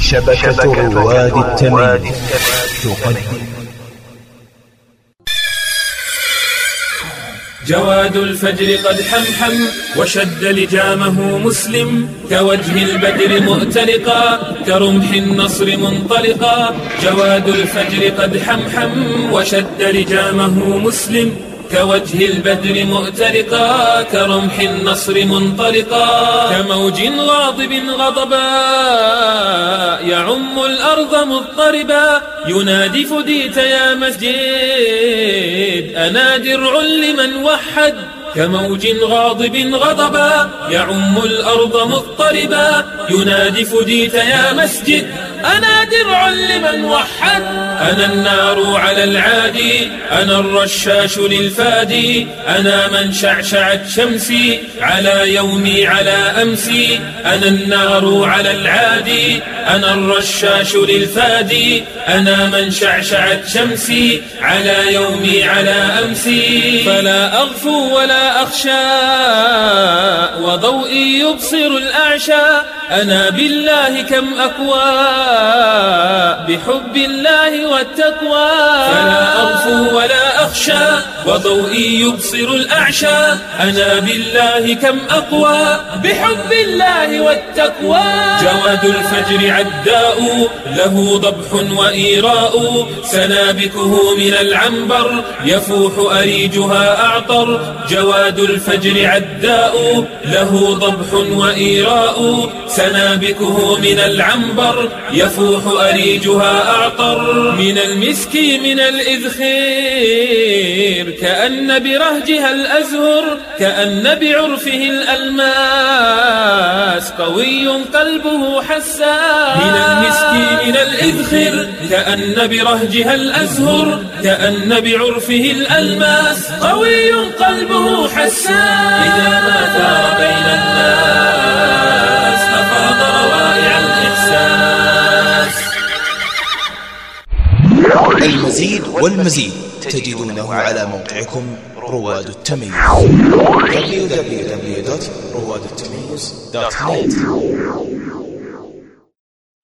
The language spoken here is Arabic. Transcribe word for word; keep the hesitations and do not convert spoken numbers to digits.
شبكة رواد التمييز تقدم جواد الفجر قد حمحم وشد لجامه مسلم، كوجه البدر مؤتلقا كرمح النصر منطلقا. جواد الفجر قد حمحم وشد لجامه مسلم، كوجه البدر مؤتلقا كرمح النصر منطلقا. كموج غاضب غضبا يعم الأرض مضطربا، ينادي فديت يا مسجد أنا درع لمن وحد. كموج غاضب غضبا يعم الأرض مضطربا، ينادي فديت يا مسجد أنا درع لمن وحد. أنا النار على العادي، أنا الرشاش للفادي، أنا من شعشعت شمسي على يومي على أمسي. أنا النار على العادي، أنا الرشاش للفادي، أنا من شعشعت شمسي على يومي على أمسي. فلا أغفو ولا أخشى وضوئي يبصر الأعشى، أنا بالله كم أقوى بحب الله والتقوى. فلا أغفو ولا أخشى وضوئي يبصر الأعشى، أنا بالله كم أقوى بحب الله والتقوى. جواد الفجر عداء له ضبح وإيراء، سنابكه من العنبر يفوح أريجها أعطر. جواد الفجر عداء له ضبح وإيراء، سنابكه من العنبر يفوح أريجها أعطر. من المسك من الإذخير كأن برهجها الأزهر، كأن بعرفه الألماس قوي قلبه حساس. من المسك من الإذخير كأن برهجها الأزهر، كأن بعرفه الألماس قوي قلبه حساس. إذا ما ثار بين الناس أفاض روائع الإحساس. المزيد والمزيد تجدونه على موقعكم رواد التمييز دبليو دبليو دبليو دوت رواد التمييز دوت نت.